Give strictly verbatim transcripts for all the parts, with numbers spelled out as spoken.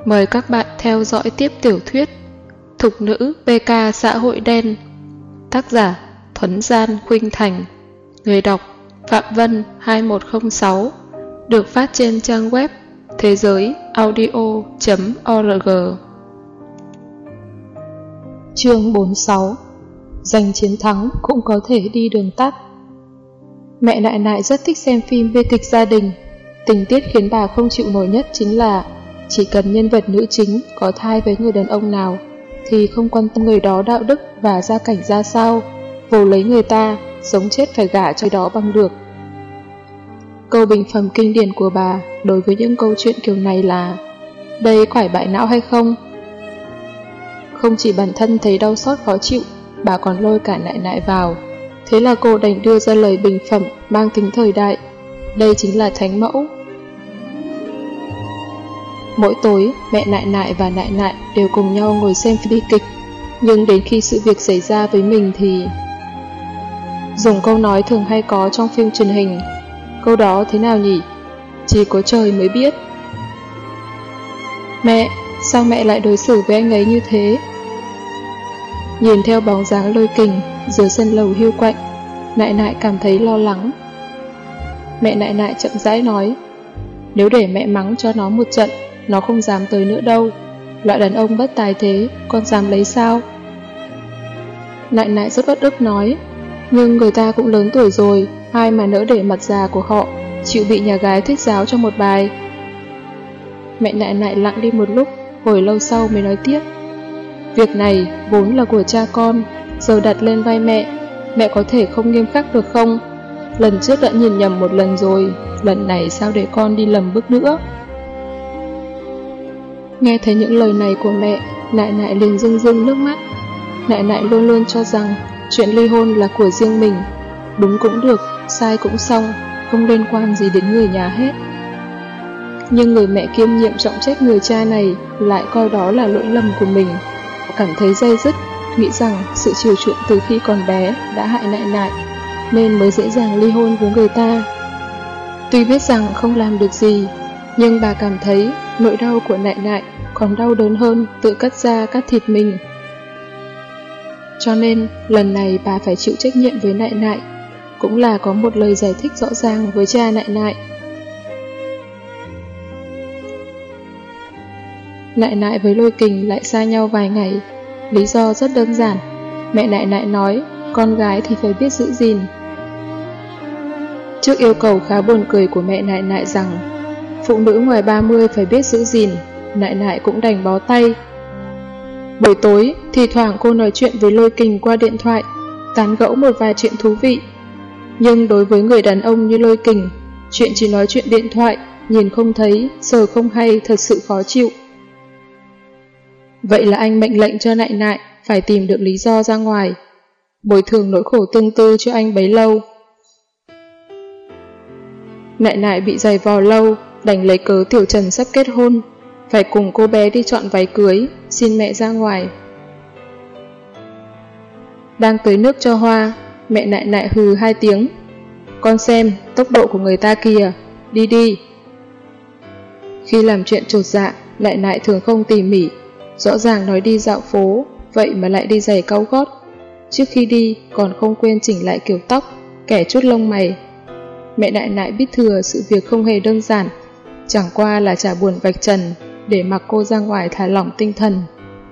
Mời các bạn theo dõi tiếp tiểu thuyết Thục nữ pê ca xã hội đen. Tác giả Thuấn Gian Khuynh Thành. Người đọc Phạm Vân hai một không sáu. Được phát trên trang web thế giới audio chấm org. Chương bốn mươi sáu. Giành chiến thắng cũng có thể đi đường tắt. Mẹ Nại Nại rất thích xem phim bi kịch gia đình. Tình tiết khiến bà không chịu nổi nhất chính là chỉ cần nhân vật nữ chính có thai với người đàn ông nào thì không quan tâm người đó đạo đức và gia cảnh ra sao, vồ lấy người ta, sống chết phải gả cho đó bằng được. Câu bình phẩm kinh điển của bà đối với những câu chuyện kiểu này là: đây quải bại não hay không? Không chỉ bản thân thấy đau xót khó chịu, bà còn lôi cả Nại Nại vào. Thế là cô đành đưa ra lời bình phẩm mang tính thời đại: đây chính là thánh mẫu. Mỗi tối, mẹ Nại Nại và Nại Nại đều cùng nhau ngồi xem bi kịch. Nhưng đến khi sự việc xảy ra với mình thì... Dùng câu nói thường hay có trong phim truyền hình. Câu đó thế nào nhỉ? Chỉ có trời mới biết. Mẹ, sao mẹ lại đối xử với anh ấy như thế? Nhìn theo bóng dáng Lôi Kình dưới sân lầu hiu quạnh, Nại Nại cảm thấy lo lắng. Mẹ Nại Nại chậm rãi nói: nếu để mẹ mắng cho nó một trận, nó không dám tới nữa đâu. Loại đàn ông bất tài thế, con dám lấy sao? Nại Nại rất uất ức nói: nhưng người ta cũng lớn tuổi rồi, ai mà nỡ để mặt già của họ chịu bị nhà gái thuyết giáo cho một bài. Mẹ Nại Nại lặng đi một lúc, hồi lâu sau mới nói tiếp: việc này vốn là của cha con, giờ đặt lên vai mẹ, mẹ có thể không nghiêm khắc được không? Lần trước đã nhìn nhầm một lần rồi, lần này sao để con đi lầm bước nữa? Nghe thấy những lời này của mẹ, Nại Nại liền rưng rưng nước mắt. Nại Nại luôn luôn cho rằng chuyện ly hôn là của riêng mình, đúng cũng được, sai cũng xong, không liên quan gì đến người nhà hết. Nhưng người mẹ kiêm nhiệm trọng trách người cha này lại coi đó là lỗi lầm của mình, cảm thấy day dứt, nghĩ rằng sự chiều chuộng từ khi còn bé đã hại Nại Nại, nên mới dễ dàng ly hôn với người ta. Tuy biết rằng không làm được gì, nhưng bà cảm thấy nỗi đau của Nại Nại còn đau đớn hơn tự cắt da cắt thịt mình. Cho nên lần này bà phải chịu trách nhiệm với Nại Nại, cũng là có một lời giải thích rõ ràng với cha Nại Nại. Nại Nại với Lôi Kình lại xa nhau vài ngày. Lý do rất đơn giản. Mẹ Nại Nại nói con gái thì phải biết giữ gìn. Trước yêu cầu khá buồn cười của mẹ Nại Nại rằng phụ nữ ngoài ba mươi phải biết giữ gìn, Nại Nại cũng đành bó tay. Buổi tối, thì thoảng cô nói chuyện với Lôi Kình qua điện thoại, tán gẫu một vài chuyện thú vị. Nhưng đối với người đàn ông như Lôi Kình, chuyện chỉ nói chuyện điện thoại, nhìn không thấy, sờ không hay thật sự khó chịu. Vậy là anh mệnh lệnh cho Nại Nại phải tìm được lý do ra ngoài, bồi thường nỗi khổ tương tư cho anh bấy lâu. Nại Nại bị giày vò lâu, đành lấy cớ Tiểu Trần sắp kết hôn, phải cùng cô bé đi chọn váy cưới, xin mẹ ra ngoài. Đang tưới nước cho hoa, mẹ Nại Nại hừ hai tiếng: con xem tốc độ của người ta kìa, đi đi. Khi làm chuyện chột dạ, Nại Nại thường không tỉ mỉ, rõ ràng nói đi dạo phố, vậy mà lại đi giày cao gót. Trước khi đi còn không quên chỉnh lại kiểu tóc, kẻ chút lông mày. Mẹ Nại Nại biết thừa sự việc không hề đơn giản, chẳng qua là chả buồn vạch trần, để mặc cô ra ngoài thả lỏng tinh thần.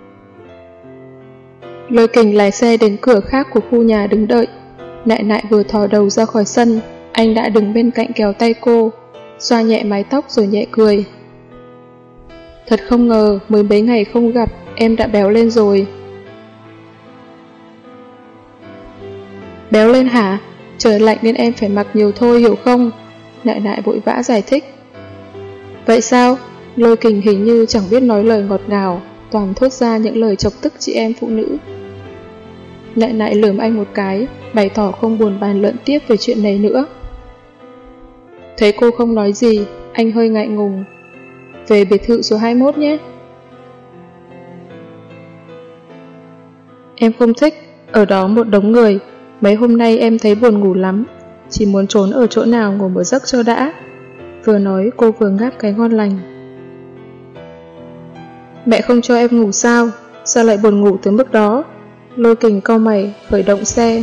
Lôi Kình lái xe đến cửa khác của khu nhà đứng đợi. Nại Nại vừa thò đầu ra khỏi sân, anh đã đứng bên cạnh kéo tay cô, xoa nhẹ mái tóc rồi nhẹ cười: thật không ngờ mới mấy ngày không gặp em đã béo lên rồi. Béo lên hả? Trời lạnh nên em phải mặc nhiều thôi hiểu không? Nại Nại vội vã giải thích. Vậy sao? Lôi Kình hình như chẳng biết nói lời ngọt ngào, toàn thốt ra những lời chọc tức chị em phụ nữ. Nại Nại lườm anh một cái, bày tỏ không buồn bàn luận tiếp về chuyện này nữa. Thấy cô không nói gì, anh hơi ngại ngùng: về biệt thự số hai mươi mốt nhé. Em không thích, ở đó một đống người, mấy hôm nay em thấy buồn ngủ lắm, chỉ muốn trốn ở chỗ nào ngủ một giấc cho đã. Vừa nói cô vừa ngáp cái ngon lành. mẹ không cho em ngủ sao? Sao lại buồn ngủ tới mức đó? Lôi Kình cau mày, khởi động xe.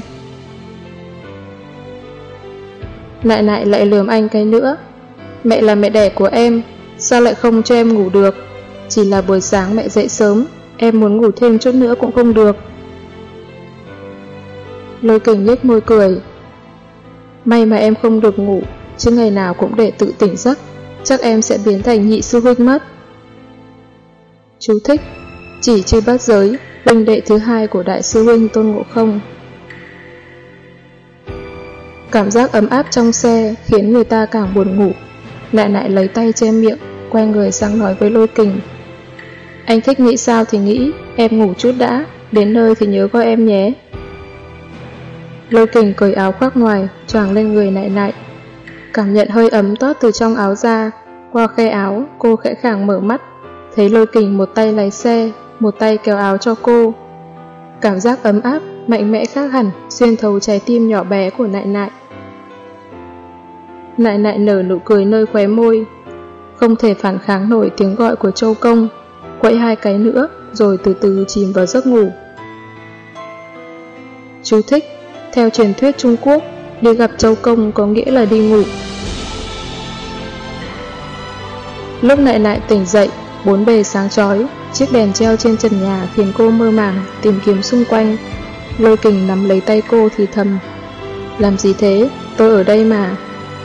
Nại nại lại lườm anh cái nữa. Mẹ là mẹ đẻ của em, sao lại không cho em ngủ được? Chỉ là buổi sáng mẹ dậy sớm, em muốn ngủ thêm chút nữa cũng không được. Lôi Kình nhếch môi cười. May mà em không được ngủ, chứ ngày nào cũng để tự tỉnh giấc, chắc em sẽ biến thành nhị sư huynh mất. Chú thích: chỉ Chư Bát Giới, huynh đệ thứ hai của đại sư huynh Tôn Ngộ Không. Cảm giác ấm áp trong xe khiến người ta càng buồn ngủ. Nại nại lấy tay che miệng, quay người sang nói với Lôi Kình. Anh thích nghĩ sao thì nghĩ, em ngủ chút đã, đến nơi thì nhớ gọi em nhé. Lôi Kình cởi áo khoác ngoài, choàng lên người nại nại. Cảm nhận hơi ấm toát từ trong áo ra, qua khe áo, cô khẽ khàng mở mắt, thấy Lôi Kình một tay lái xe, một tay kéo áo cho cô. Cảm giác ấm áp, mạnh mẽ khác hẳn, xuyên thấu trái tim nhỏ bé của nại nại. Nại nại nở nụ cười nơi khóe môi, không thể phản kháng nổi tiếng gọi của Châu Công, quậy hai cái nữa, rồi từ từ chìm vào giấc ngủ. Chú thích: theo truyền thuyết Trung Quốc, đi gặp Châu Công có nghĩa là đi ngủ. Lúc nại nại tỉnh dậy, bốn bề sáng chói, chiếc đèn treo trên trần nhà khiến cô mơ màng tìm kiếm xung quanh. Lôi Kình nắm lấy tay cô thì thầm. Làm gì thế? Tôi ở đây mà.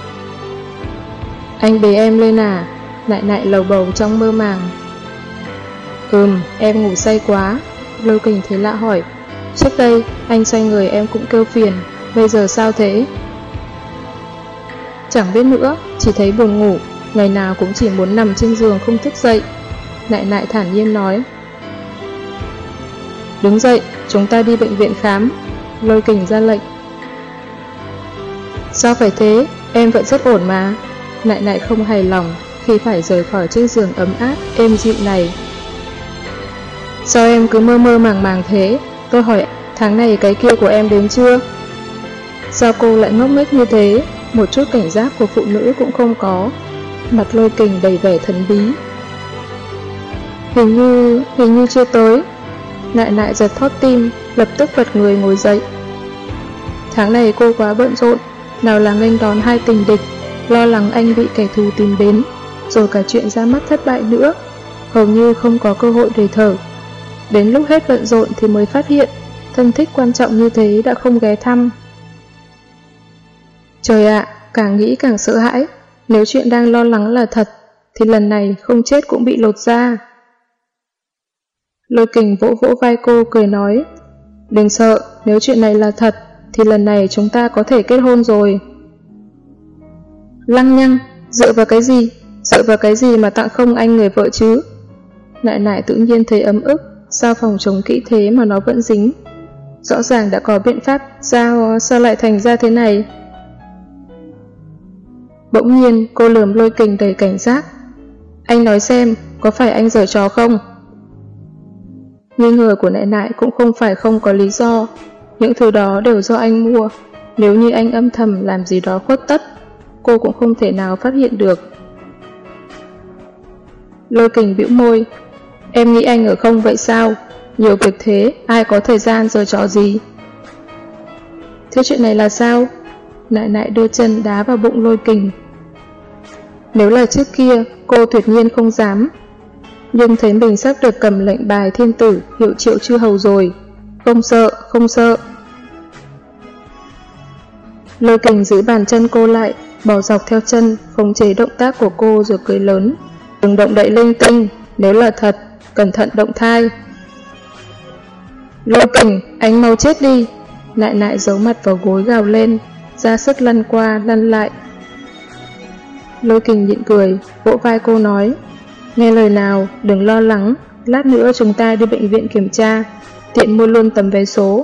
Anh bế em lên à? Nại nại lầu bầu trong mơ màng. Ừm, em ngủ say quá. Lôi Kình thấy lạ hỏi. Trước đây, anh xoay người em cũng kêu phiền, bây giờ sao thế? Chẳng biết nữa, chỉ thấy buồn ngủ, ngày nào cũng chỉ muốn nằm trên giường không thức dậy. Nại nại thản nhiên nói. Đứng dậy, chúng ta đi bệnh viện khám. Lôi Kình ra lệnh. Sao phải thế? Em vẫn rất ổn mà. Nại nại không hài lòng khi phải rời khỏi chiếc giường ấm áp, êm dịu này. Sao em cứ mơ mơ màng màng thế? Tôi hỏi tháng này cái kia của em đến chưa? Sao cô lại ngốc nghếch như thế? Một chút cảnh giác của phụ nữ cũng không có. Mặt Lôi Kình đầy vẻ thần bí. Hình như, hình như chưa tới. Nại nại giật thót tim, lập tức bật người ngồi dậy. Tháng này cô quá bận rộn, nào là nghênh đón hai tình địch, lo lắng anh bị kẻ thù tìm đến, rồi cả chuyện ra mắt thất bại nữa, hầu như không có cơ hội để thở. Đến lúc hết bận rộn thì mới phát hiện, thân thích quan trọng như thế đã không ghé thăm. Trời ạ, càng nghĩ càng sợ hãi, nếu chuyện đang lo lắng là thật, thì lần này không chết cũng bị lột da. Lôi Kình vỗ vỗ vai cô cười nói, đừng sợ, nếu chuyện này là thật, thì lần này chúng ta có thể kết hôn rồi. Lăng nhăng, dựa vào cái gì? Dựa vào cái gì mà tặng không anh người vợ chứ? Nại nại tự nhiên thấy ấm ức, sao phòng chống kỹ thế mà nó vẫn dính? Rõ ràng đã có biện pháp, sao, sao lại thành ra thế này? Bỗng nhiên cô lườm Lôi Kình đầy cảnh giác. Anh nói xem, có phải anh giở trò không? Nghi ngờ của nại nại cũng không phải không có lý do. Những thứ đó đều do anh mua. Nếu như anh âm thầm làm gì đó khuất tất, cô cũng không thể nào phát hiện được. Lôi Kình bĩu môi. Em nghĩ anh ở không vậy sao? Nhiều việc thế, ai có thời gian giở trò gì? Thế chuyện này là sao? Nại nại đưa chân đá vào bụng Lôi Kình. Nếu là trước kia, cô tuyệt nhiên không dám. Nhưng thấy mình sắp được cầm lệnh bài thiên tử hiệu triệu chư hầu rồi. Không sợ, không sợ. Lôi Kình giữ bàn chân cô lại, bỏ dọc theo chân, khống chế động tác của cô rồi cười lớn. Đừng động đậy linh tinh, nếu là thật, cẩn thận động thai. Lôi Kình, anh mau chết đi. Nại nại giấu mặt vào gối gào lên, ra sức lăn qua, lăn lại. Lôi Kình nhịn cười, vỗ vai cô nói, nghe lời nào, đừng lo lắng, lát nữa chúng ta đi bệnh viện kiểm tra, tiện mua luôn tấm vé số.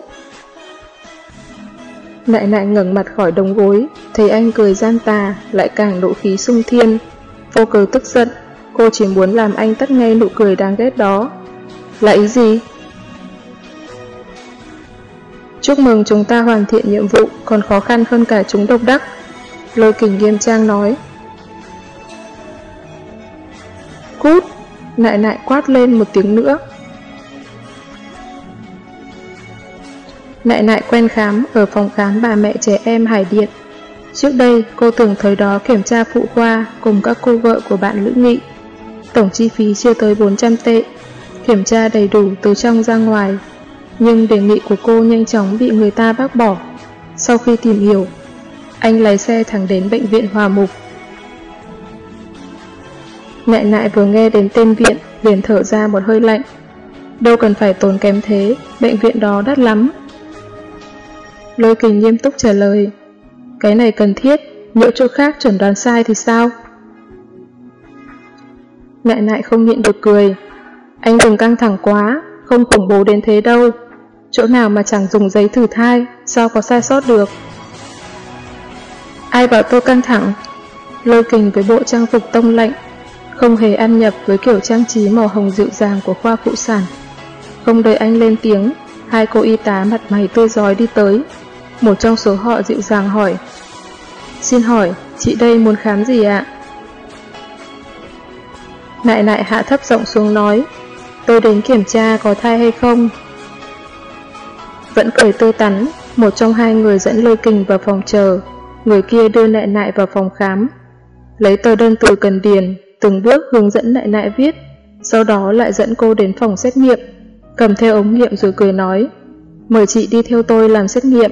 Nại nại ngẩng mặt khỏi đống gối, thấy anh cười gian tà, lại càng nộ khí sung thiên. Vô cớ tức giận, cô chỉ muốn làm anh tắt ngay nụ cười đáng ghét đó. Là ý gì? Chúc mừng chúng ta hoàn thiện nhiệm vụ, còn khó khăn hơn cả chúng độc đắc. Lôi Kình nghiêm trang nói. Cút! Nại nại quát lên một tiếng nữa. Nại nại quen khám ở phòng khám bà mẹ trẻ em Hải Điện. Trước đây cô từng thời đó kiểm tra phụ khoa cùng các cô vợ của bạn Lữ Nghị. Tổng chi phí chưa tới bốn trăm tệ, kiểm tra đầy đủ từ trong ra ngoài. Nhưng đề nghị của cô nhanh chóng bị người ta bác bỏ. Sau khi tìm hiểu, anh lái xe thẳng đến bệnh viện Hòa Mục. Nại nại vừa nghe đến tên viện liền thở ra một hơi lạnh. Đâu cần phải tốn kém thế, bệnh viện đó đắt lắm. Lôi Kình nghiêm túc trả lời, cái này cần thiết, nhỡ chỗ khác chuẩn đoán sai thì sao? Nại nại không nhịn được cười, anh đừng căng thẳng quá, không khủng bố đến thế đâu. Chỗ nào mà chẳng dùng giấy thử thai, sao có sai sót được? Ai bảo tôi căng thẳng? Lôi Kình với bộ trang phục tông lạnh, không hề ăn nhập với kiểu trang trí màu hồng dịu dàng của khoa phụ sản. Không đợi anh lên tiếng, hai cô y tá mặt mày tươi rói đi tới. Một trong số họ dịu dàng hỏi, xin hỏi, chị đây muốn khám gì ạ? Nại nại hạ thấp giọng xuống nói, tôi đến kiểm tra có thai hay không. Vẫn cười tươi tắn, một trong hai người dẫn Lôi Kình vào phòng chờ, người kia đưa nại nại vào phòng khám. Lấy tờ đơn từ cần điền, từng bước hướng dẫn nại nại viết, sau đó lại dẫn cô đến phòng xét nghiệm, cầm theo ống nghiệm rồi cười nói, mời chị đi theo tôi làm xét nghiệm.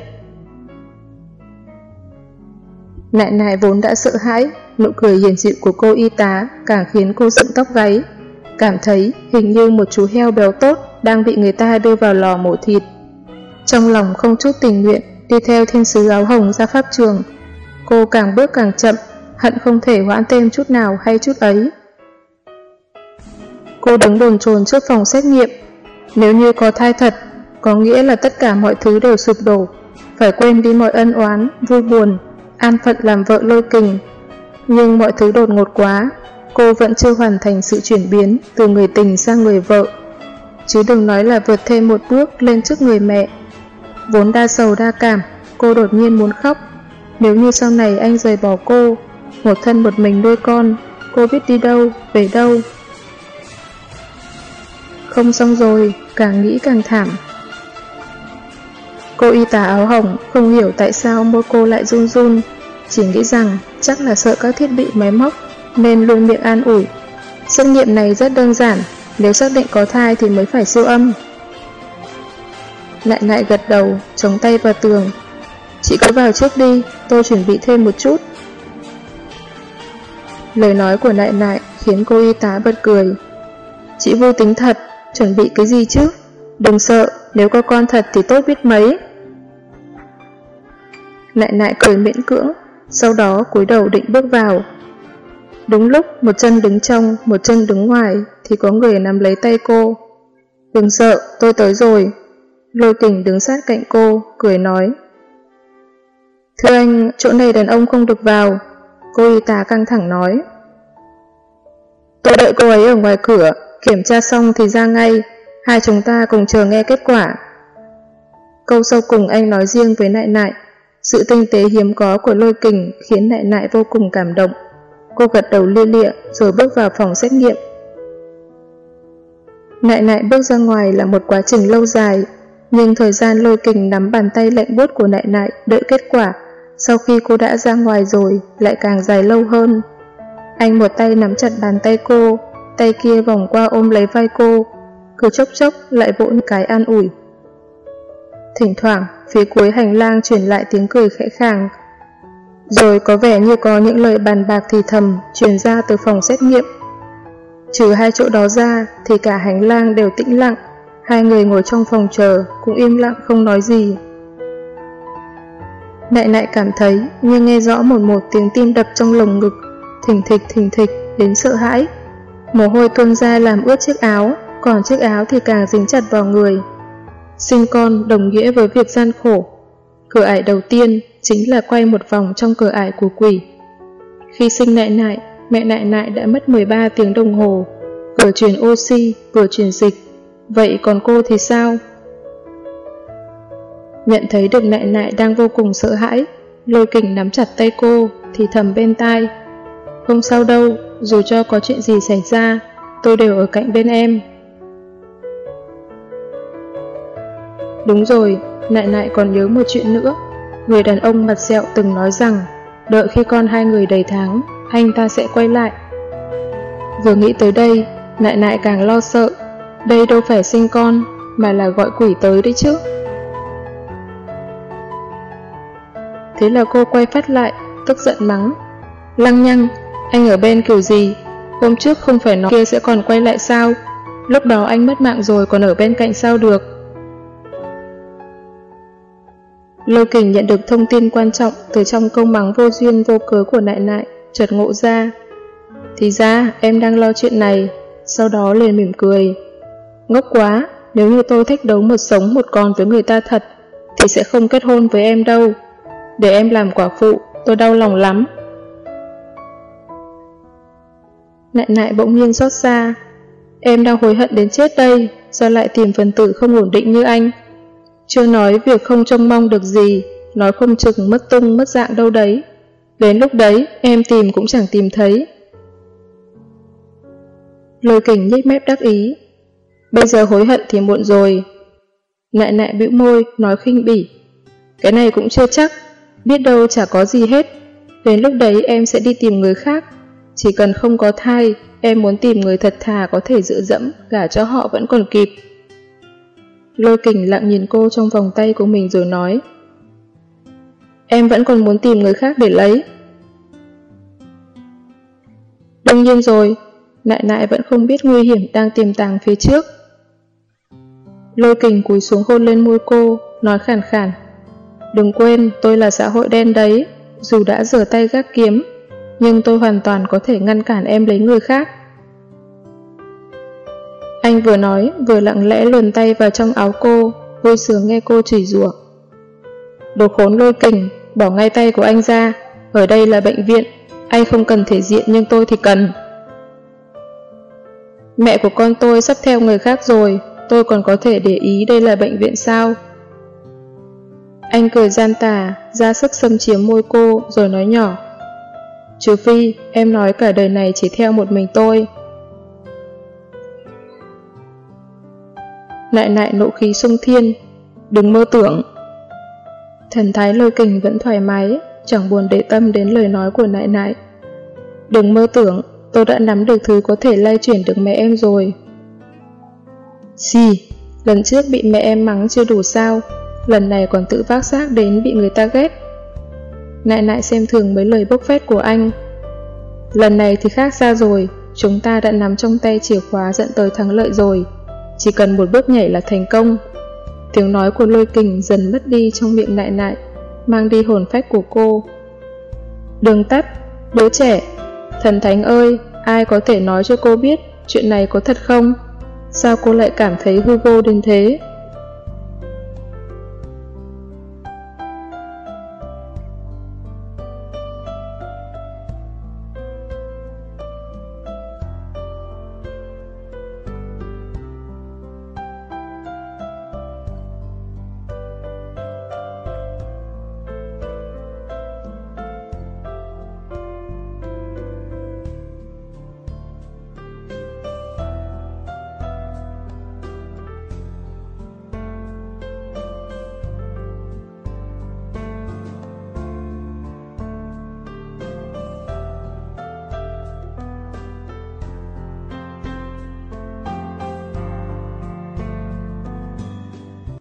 Nại nại vốn đã sợ hãi, nụ cười hiền dịu của cô y tá càng khiến cô dựng tóc gáy, cảm thấy hình như một chú heo béo tốt đang bị người ta đưa vào lò mổ thịt. Trong lòng không chút tình nguyện đi theo thiên sứ áo hồng ra pháp trường, cô càng bước càng chậm, hận không thể hoãn thêm chút nào hay chút ấy. Cô đứng bồn chồn trước phòng xét nghiệm, nếu như có thai thật, có nghĩa là tất cả mọi thứ đều sụp đổ, phải quên đi mọi ân oán, vui buồn, an phận làm vợ Lôi Kình. Nhưng mọi thứ đột ngột quá, cô vẫn chưa hoàn thành sự chuyển biến từ người tình sang người vợ. Chứ đừng nói là vượt thêm một bước lên trước người mẹ. Vốn đa sầu đa cảm, cô đột nhiên muốn khóc. Nếu như sau này anh rời bỏ cô, một thân một mình nuôi con, cô biết đi đâu, về đâu. Không xong rồi, càng nghĩ càng thảm. Cô y tá áo hồng không hiểu tại sao môi cô lại run run, chỉ nghĩ rằng chắc là sợ các thiết bị máy móc nên luôn miệng an ủi. Xét nghiệm này rất đơn giản, nếu xác định có thai thì mới phải siêu âm. Nại nại gật đầu, chống tay vào tường. Chị cứ vào trước đi, tôi chuẩn bị thêm một chút. Lời nói của nại nại khiến cô y tá bật cười. Chị vui tính thật, chuẩn bị cái gì chứ? Đừng sợ, nếu có con thật thì tốt biết mấy. Nại nại cười miễn cưỡng, sau đó cúi đầu định bước vào. Đúng lúc một chân đứng trong, một chân đứng ngoài thì có người nắm lấy tay cô. Đừng sợ, tôi tới rồi. Lôi Kình đứng sát cạnh cô, cười nói. Thưa anh, chỗ này đàn ông không được vào. Cô y tá căng thẳng nói. Tôi đợi cô ấy ở ngoài cửa, kiểm tra xong thì ra ngay, hai chúng ta cùng chờ nghe kết quả. Câu sau cùng anh nói riêng với nại nại. Sự tinh tế hiếm có của Lôi Kình khiến nại nại vô cùng cảm động. Cô gật đầu lia lịa rồi bước vào phòng xét nghiệm. Nại nại bước ra ngoài là một quá trình lâu dài, nhưng thời gian Lôi Kình nắm bàn tay lạnh buốt của nại nại đợi kết quả sau khi cô đã ra ngoài rồi lại càng dài lâu hơn. Anh một tay nắm chặt bàn tay cô, tay kia vòng qua ôm lấy vai cô, cứ chốc chốc lại vỗ một cái an ủi. Thỉnh thoảng phía cuối hành lang truyền lại tiếng cười khẽ khàng, rồi có vẻ như có những lời bàn bạc thì thầm truyền ra từ phòng xét nghiệm. Trừ hai chỗ đó ra thì cả hành lang đều tĩnh lặng, hai người ngồi trong phòng chờ cũng im lặng không nói gì. Nại nại cảm thấy như nghe rõ một một tiếng tim đập trong lồng ngực, thình thịch thình thịch đến sợ hãi. Mồ hôi tuôn ra làm ướt chiếc áo, còn chiếc áo thì càng dính chặt vào người. Sinh con đồng nghĩa với việc gian khổ. Cửa ải đầu tiên chính là quay một vòng trong cửa ải của quỷ. Khi sinh nại nại, mẹ nại nại đã mất mười ba tiếng đồng hồ, vừa truyền oxy vừa truyền dịch. Vậy còn cô thì sao? Nhận thấy được nại nại đang vô cùng sợ hãi, Lôi Kình nắm chặt tay cô thì thầm bên tai. Không sao đâu, dù cho có chuyện gì xảy ra, tôi đều ở cạnh bên em. Đúng rồi, Nại Nại còn nhớ một chuyện nữa. Người đàn ông mặt sẹo từng nói rằng đợi khi con hai người đầy tháng, anh ta sẽ quay lại. Vừa nghĩ tới đây, Nại Nại càng lo sợ. Đây đâu phải sinh con, mà là gọi quỷ tới đấy chứ. Thế là cô quay phát lại, tức giận mắng: Lăng nhăng, anh ở bên kiểu gì? Hôm trước không phải nói kia sẽ còn quay lại sao? Lúc đó anh mất mạng rồi còn ở bên cạnh sao được? Lôi Kình nhận được thông tin quan trọng từ trong câu mắng vô duyên vô cớ của Nại Nại, chợt ngộ ra. Thì ra em đang lo chuyện này. Sau đó liền mỉm cười. Ngốc quá, nếu như tôi thách đấu một sống một còn với người ta thật thì sẽ không kết hôn với em đâu. Để em làm quả phụ, tôi đau lòng lắm. Nại Nại bỗng nhiên xót xa. Em đang hối hận đến chết đây, sao lại tìm phần tử không ổn định như anh? Chưa nói việc không trông mong được gì, nói không chừng mất tung mất dạng đâu đấy. Đến lúc đấy em tìm cũng chẳng tìm thấy. Lôi Kình nhếch mép đắc ý. Bây giờ hối hận thì muộn rồi. Nại Nại bĩu môi nói khinh bỉ. Cái này cũng chưa chắc, biết đâu chả có gì hết. Đến lúc đấy em sẽ đi tìm người khác. Chỉ cần không có thai, em muốn tìm người thật thà có thể dựa dẫm, gả cho họ vẫn còn kịp. Lôi Kình lặng nhìn cô trong vòng tay của mình rồi nói. Em vẫn còn muốn tìm người khác để lấy. Đương nhiên rồi, Nại Nại vẫn không biết nguy hiểm đang tiềm tàng phía trước. Lôi Kình cúi xuống hôn lên môi cô, nói khàn khàn. Đừng quên, tôi là xã hội đen đấy, dù đã giở tay gác kiếm, nhưng tôi hoàn toàn có thể ngăn cản em lấy người khác. Anh vừa nói, vừa lặng lẽ luồn tay vào trong áo cô, vui sướng nghe cô chửi rủa. Đồ khốn Lôi Kình, bỏ ngay tay của anh ra, ở đây là bệnh viện, anh không cần thể diện nhưng tôi thì cần. Mẹ của con tôi sắp theo người khác rồi, tôi còn có thể để ý đây là bệnh viện sao? Anh cười gian tà, ra sức xâm chiếm môi cô, rồi nói nhỏ. Trừ phi, em nói cả đời này chỉ theo một mình tôi. Nại Nại nộ khí xung thiên. Đừng mơ tưởng. Thần thái Lôi Kình vẫn thoải mái, chẳng buồn để tâm đến lời nói của Nại Nại. Đừng mơ tưởng, tôi đã nắm được thứ có thể lay chuyển được mẹ em rồi. Gì? Lần trước bị mẹ em mắng chưa đủ sao? Lần này còn tự vác xác đến bị người ta ghét. Nại Nại xem thường mấy lời bốc phét của anh. Lần này thì khác xa rồi, chúng ta đã nắm trong tay chìa khóa dẫn tới thắng lợi rồi. Chỉ cần một bước nhảy là thành công. Tiếng nói của Lôi Kình dần mất đi trong miệng Nại Nại, mang đi hồn phách của cô. Đường tắt, đứa trẻ. Thần thánh ơi, ai có thể nói cho cô biết chuyện này có thật không? Sao cô lại cảm thấy hư vô đến thế?